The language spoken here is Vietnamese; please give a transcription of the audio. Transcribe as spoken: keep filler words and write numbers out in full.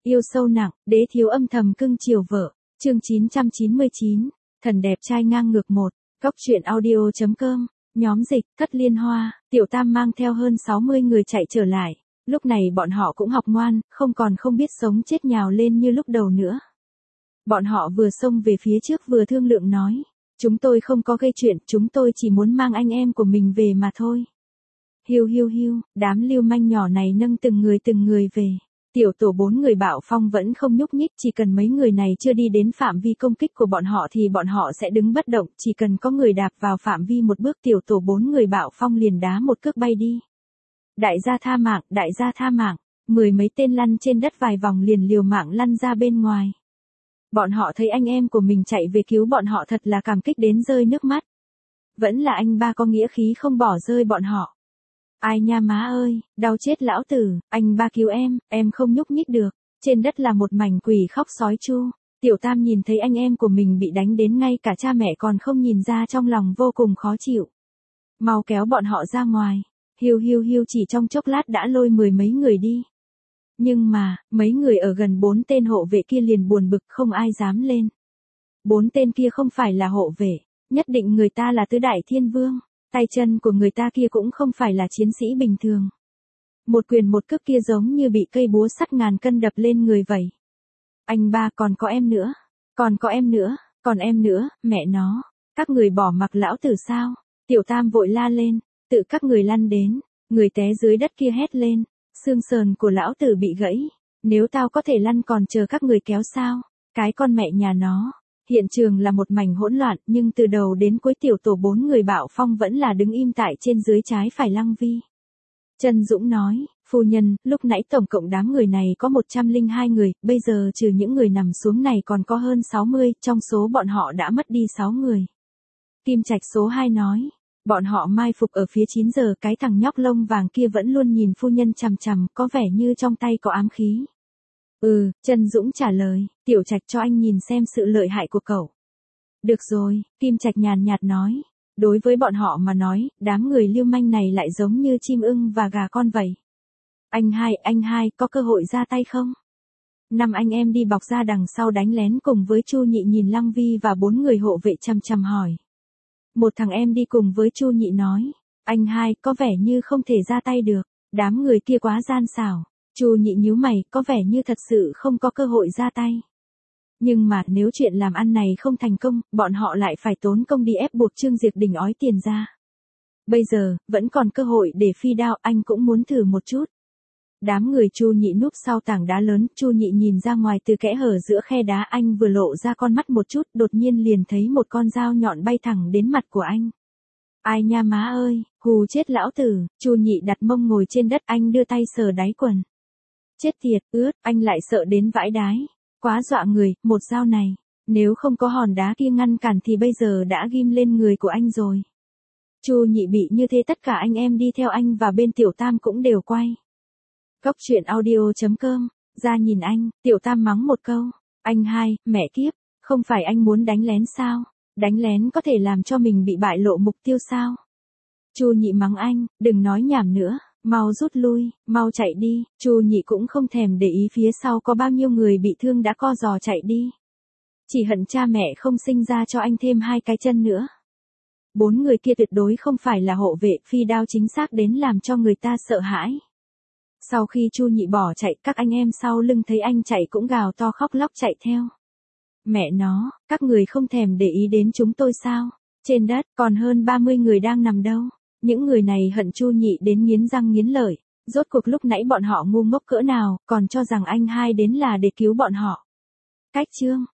Yêu sâu nặng, đế thiếu âm thầm cưng chiều vợ. Chương chín trăm chín mươi chín, thần đẹp trai ngang ngược một. Góc truyện audio chấm com. Nhóm dịch, Thất Liên Hoa, Tiểu Tam mang theo hơn sáu mươi người chạy trở lại. Lúc này bọn họ cũng học ngoan, không còn không biết sống chết nhào lên như lúc đầu nữa. Bọn họ vừa xông về phía trước vừa thương lượng nói. Chúng tôi không có gây chuyện, chúng tôi chỉ muốn mang anh em của mình về mà thôi. Hiu hiu hiu, đám lưu manh nhỏ này nâng từng người từng người về. Tiểu tổ bốn người bạo phong vẫn không nhúc nhích, chỉ cần mấy người này chưa đi đến phạm vi công kích của bọn họ thì bọn họ sẽ đứng bất động, chỉ cần có người đạp vào phạm vi một bước tiểu tổ bốn người bạo phong liền đá một cước bay đi. Đại gia tha mạng, đại gia tha mạng, mười mấy tên lăn trên đất vài vòng liền liều mạng lăn ra bên ngoài. Bọn họ thấy anh em của mình chạy về cứu bọn họ thật là cảm kích đến rơi nước mắt. Vẫn là anh ba có nghĩa khí không bỏ rơi bọn họ. Ai nha má ơi, đau chết lão tử, anh ba cứu em, em không nhúc nhích được. Trên đất là một mảnh quỷ khóc sói chu. Tiểu Tam nhìn thấy anh em của mình bị đánh đến ngay cả cha mẹ còn không nhìn ra, trong lòng vô cùng khó chịu. Mau kéo bọn họ ra ngoài. Hiu hiu hiu, chỉ trong chốc lát đã lôi mười mấy người đi. Nhưng mà, mấy người ở gần bốn tên hộ vệ kia liền buồn bực không ai dám lên. Bốn tên kia không phải là hộ vệ, nhất định người ta là tứ đại thiên vương. Tay chân của người ta kia cũng không phải là chiến sĩ bình thường. Một quyền một cước kia giống như bị cây búa sắt ngàn cân đập lên người vậy. Anh ba, còn có em nữa, còn có em nữa, còn em nữa, mẹ nó, các người bỏ mặc lão tử sao? Tiểu Tam vội la lên, tự các người lăn đến, người té dưới đất kia hét lên, xương sườn của lão tử bị gãy, nếu tao có thể lăn còn chờ các người kéo sao? Cái con mẹ nhà nó. Hiện trường là một mảnh hỗn loạn, nhưng từ đầu đến cuối tiểu tổ bốn người bạo phong vẫn là đứng im tại trên dưới trái phải Lăng Vi. Trần Dũng nói, phu nhân, lúc nãy tổng cộng đám người này có một trăm lẻ hai người, bây giờ trừ những người nằm xuống này còn có hơn sáu mươi, trong số bọn họ đã mất đi sáu người. Kim Trạch số hai nói, bọn họ mai phục ở phía chín giờ, cái thằng nhóc lông vàng kia vẫn luôn nhìn phu nhân chằm chằm, có vẻ như trong tay có ám khí. Ừ, Trần Dũng trả lời, Tiểu Trạch cho anh nhìn xem sự lợi hại của cậu. Được rồi, Kim Trạch nhàn nhạt nói, đối với bọn họ mà nói, đám người lưu manh này lại giống như chim ưng và gà con vậy. Anh hai, anh hai, có cơ hội ra tay không? Năm anh em đi bọc ra đằng sau đánh lén cùng với Chu Nhị nhìn Lăng Vi và bốn người hộ vệ chằm chằm hỏi. Một thằng em đi cùng với Chu Nhị nói, anh hai, có vẻ như không thể ra tay được, đám người kia quá gian xảo. Chu Nhị nhíu mày, có vẻ như thật sự không có cơ hội ra tay. Nhưng mà nếu chuyện làm ăn này không thành công, bọn họ lại phải tốn công đi ép buộc Trương Diệp Đình ói tiền ra. Bây giờ, vẫn còn cơ hội để phi đao, anh cũng muốn thử một chút. Đám người Chu Nhị núp sau tảng đá lớn, Chu Nhị nhìn ra ngoài từ kẽ hở giữa khe đá, anh vừa lộ ra con mắt một chút, đột nhiên liền thấy một con dao nhọn bay thẳng đến mặt của anh. Ai nha má ơi, hù chết lão tử. Chu Nhị đặt mông ngồi trên đất, anh đưa tay sờ đáy quần. Chết tiệt, ướt, anh lại sợ đến vãi đái. Quá dọa người, một dao này. Nếu không có hòn đá kia ngăn cản thì bây giờ đã ghim lên người của anh rồi. Chu Nhị bị như thế tất cả anh em đi theo anh và bên Tiểu Tam cũng đều quay. Góc truyện audio chấm com, ra nhìn anh, Tiểu Tam mắng một câu. Anh hai, mẹ kiếp, không phải anh muốn đánh lén sao? Đánh lén có thể làm cho mình bị bại lộ mục tiêu sao? Chu Nhị mắng anh, đừng nói nhảm nữa. Mau rút lui, mau chạy đi. Chu Nhị cũng không thèm để ý phía sau có bao nhiêu người bị thương đã co giò chạy đi. Chỉ hận cha mẹ không sinh ra cho anh thêm hai cái chân nữa. Bốn người kia tuyệt đối không phải là hộ vệ, phi đao chính xác đến làm cho người ta sợ hãi. Sau khi Chu Nhị bỏ chạy, các anh em sau lưng thấy anh chạy cũng gào to khóc lóc chạy theo. Mẹ nó, các người không thèm để ý đến chúng tôi sao? Trên đất còn hơn ba mươi người đang nằm đâu. Những người này hận Chu Nhị đến nghiến răng nghiến lợi, rốt cuộc lúc nãy bọn họ ngu ngốc cỡ nào, còn cho rằng anh hai đến là để cứu bọn họ. Cách chương